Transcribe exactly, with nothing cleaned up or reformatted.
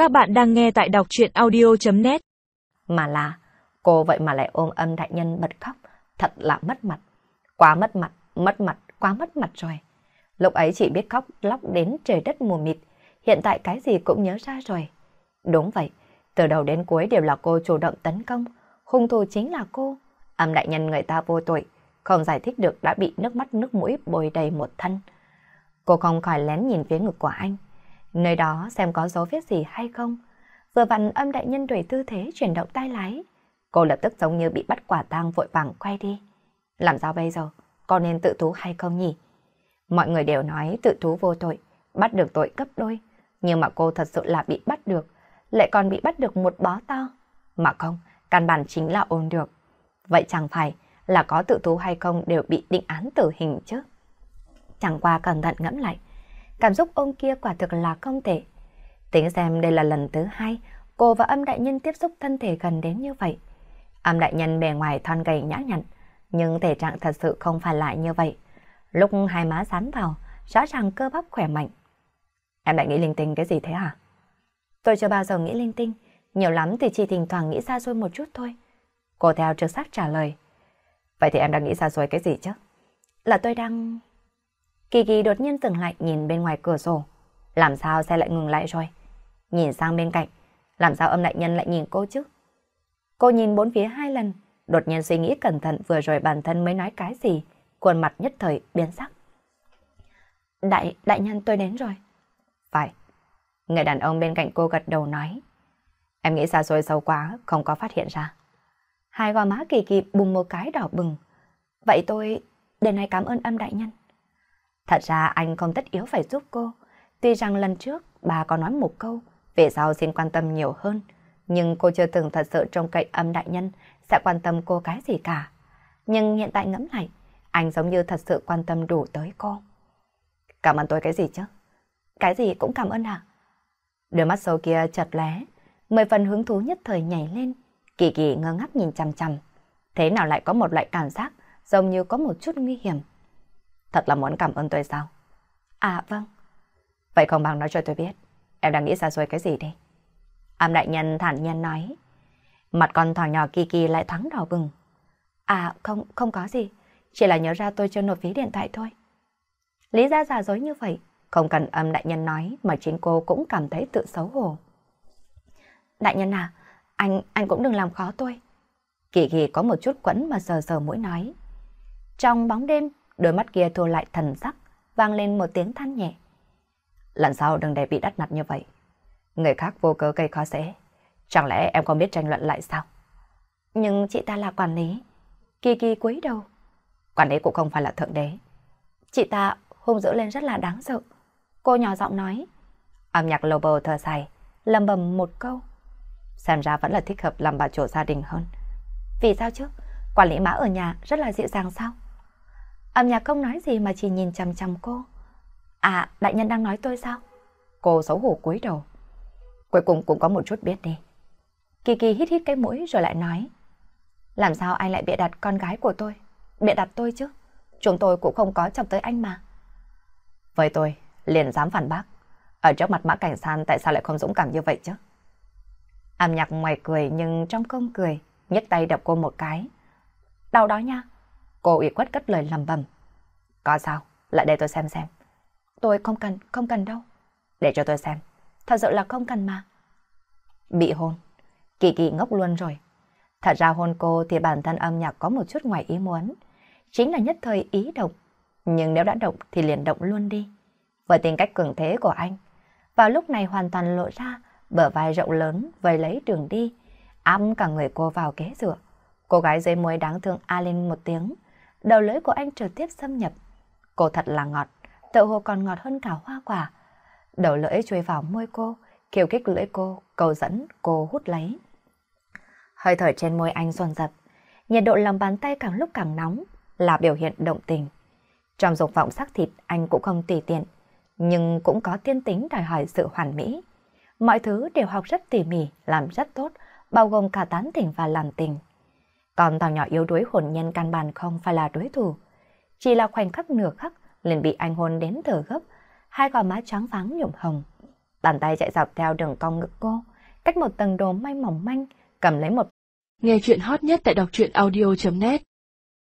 Các bạn đang nghe tại đọc truyện audio chấm net. Mà là, cô vậy mà lại ôm Âm đại nhân bật khóc, thật là mất mặt. Quá mất mặt, mất mặt, quá mất mặt rồi. Lúc ấy chỉ biết khóc lóc đến trời đất mù mịt, hiện tại cái gì cũng nhớ ra rồi. Đúng vậy, từ đầu đến cuối đều là cô chủ động tấn công, hung thủ chính là cô. Âm đại nhân người ta vô tội, không giải thích được đã bị nước mắt nước mũi bôi đầy một thân. Cô không khỏi lén nhìn phía ngực của anh, nơi đó xem có dấu vết gì hay không. Vừa vặn Âm đại nhân đổi tư thế chuyển động tay lái, cô lập tức giống như bị bắt quả tang vội vàng quay đi. Làm sao bây giờ, có nên tự thú hay không nhỉ? Mọi người đều nói tự thú vô tội, bắt được tội gấp đôi, nhưng mà cô thật sự là bị bắt được, lại còn bị bắt được một bó to. Mà không, căn bản chính là ôm được. Vậy chẳng phải là có tự thú hay không đều bị định án tử hình chứ? Chẳng qua cẩn thận ngẫm lại, cảm xúc ôm kia quả thực là không tệ. Tính xem đây là lần thứ hai cô và Âm đại nhân tiếp xúc thân thể gần đến như vậy. Âm đại nhân bề ngoài thon gầy nhã nhặn, nhưng thể trạng thật sự không phải lại như vậy. Lúc hai má dán vào, rõ ràng cơ bắp khỏe mạnh. Em lại nghĩ linh tinh cái gì thế hả? Tôi chưa bao giờ nghĩ linh tinh, nhiều lắm thì chỉ thỉnh thoảng nghĩ xa xôi một chút thôi. Cô theo trực giác trả lời. Vậy thì em đang nghĩ xa xôi cái gì chứ? Là tôi đang... Kỳ Kỳ đột nhiên dừng lại nhìn bên ngoài cửa sổ. Làm sao xe lại ngừng lại rồi? Nhìn sang bên cạnh, làm sao Âm đại nhân lại nhìn cô chứ? Cô nhìn bốn phía hai lần, đột nhiên suy nghĩ cẩn thận vừa rồi bản thân mới nói cái gì, khuôn mặt nhất thời biến sắc. Đại, đại nhân tôi đến rồi. Phải. Người đàn ông bên cạnh cô gật đầu nói. Em nghĩ xa xôi sâu quá, không có phát hiện ra. Hai gò má Kỳ Kỳ bùng một cái đỏ bừng. Vậy tôi, đến này cảm ơn Âm đại nhân. Thật ra anh không tất yếu phải giúp cô. Tuy rằng lần trước bà có nói một câu, về sau xin quan tâm nhiều hơn, nhưng cô chưa từng thật sự trông cậy Âm đại nhân sẽ quan tâm cô cái gì cả. Nhưng hiện tại ngẫm lại, anh giống như thật sự quan tâm đủ tới cô. Cảm ơn tôi cái gì chứ? Cái gì cũng cảm ơn à? Đôi mắt sâu kia chợt lóe, mười phần hứng thú nhất thời nhảy lên. Kỳ Kỳ ngơ ngác nhìn chằm chằm. Thế nào lại có một loại cảm giác giống như có một chút nguy hiểm. Thật là muốn cảm ơn tôi sao? À vâng. Vậy không bằng nói cho tôi biết, em đang nghĩ xa xôi cái gì đi? Âm đại nhân thản nhiên nói. Mặt con thỏ nhỏ Kỳ Kỳ lại thoáng đỏ bừng. À không, không có gì. Chỉ là nhớ ra tôi chưa nộp phí điện thoại thôi. Lý ra giả dối như vậy, không cần Âm đại nhân nói mà chính cô cũng cảm thấy tự xấu hổ. Đại nhân à, anh, anh cũng đừng làm khó tôi. Kỳ Kỳ có một chút quẫn mà sờ sờ mũi nói. Trong bóng đêm, đôi mắt kia thu lại thần sắc, vang lên một tiếng than nhẹ. Lần sau đừng để bị đắt mặt như vậy. Người khác vô cớ gây khó dễ. Chẳng lẽ em không biết tranh luận lại sao? Nhưng chị ta là quản lý. Kỳ Kỳ cúi đầu. Quản lý cũng không phải là thượng đế. Chị ta hung dữ lên rất là đáng sợ. Cô nhỏ giọng nói. Âm nhạc lầu bầu thở dài, lầm bầm một câu. Xem ra vẫn là thích hợp làm bà chủ gia đình hơn. Vì sao chứ? Quản lý mã ở nhà rất là dịu dàng sao? Âm nhạc không nói gì mà chỉ nhìn chằm chằm cô. À, đại nhân đang nói tôi sao? Cô xấu hổ cúi đầu. Cuối cùng cũng có một chút biết đi. Kỳ Kỳ hít hít cái mũi rồi lại nói. Làm sao anh lại bịa đặt con gái của tôi? Bịa đặt tôi chứ? Chúng tôi cũng không có chọc tới anh mà. Với tôi, liền dám phản bác. Ở trước mặt Mã Cảnh San tại sao lại không dũng cảm như vậy chứ? Âm nhạc ngoài cười nhưng trong không cười, nhấc tay đập cô một cái. Đau đó nha. Cô ủy khuất cất lời lầm bầm. Có sao? Lại để tôi xem xem. Tôi không cần, không cần đâu. Để cho tôi xem. Thật sự là không cần mà. Bị hôn. Kỳ Kỳ ngốc luôn rồi. Thật ra hôn cô thì bản thân Âm nhạc có một chút ngoài ý muốn. Chính là nhất thời ý động. Nhưng nếu đã động thì liền động luôn đi. Với tính cách cường thế của anh, vào lúc này hoàn toàn lộ ra bờ vai rộng lớn vây lấy đường đi, áp cả người cô vào ghế dựa. Cô gái dưới môi đáng thương a lên một tiếng, đầu lưỡi của anh trực tiếp xâm nhập. Cô thật là ngọt, tựa hồ còn ngọt hơn cả hoa quả. Đầu lưỡi chui vào môi cô, khiêu khích lưỡi cô, cầu dẫn cô hút lấy. Hơi thở trên môi anh dồn dập, nhiệt độ lòng bàn tay càng lúc càng nóng, là biểu hiện động tình. Trong dục vọng sắc thịt anh cũng không tùy tiện, nhưng cũng có thiên tính đòi hỏi sự hoàn mỹ. Mọi thứ đều học rất tỉ mỉ, làm rất tốt, bao gồm cả tán tỉnh và làm tình. Còn thằng nhỏ yếu đuối hồn nhân căn bản không phải là đối thủ. Chỉ là khoảnh khắc nửa khắc liền bị anh hôn đến thở gấp, hai gò má trắng váng nhuộm hồng. Bàn tay chạy dọc theo đường cong ngực cô, cách một tầng đồ may mỏng manh, cầm lấy một. Nghe chuyện hot nhất tại đọc truyện audio chấm net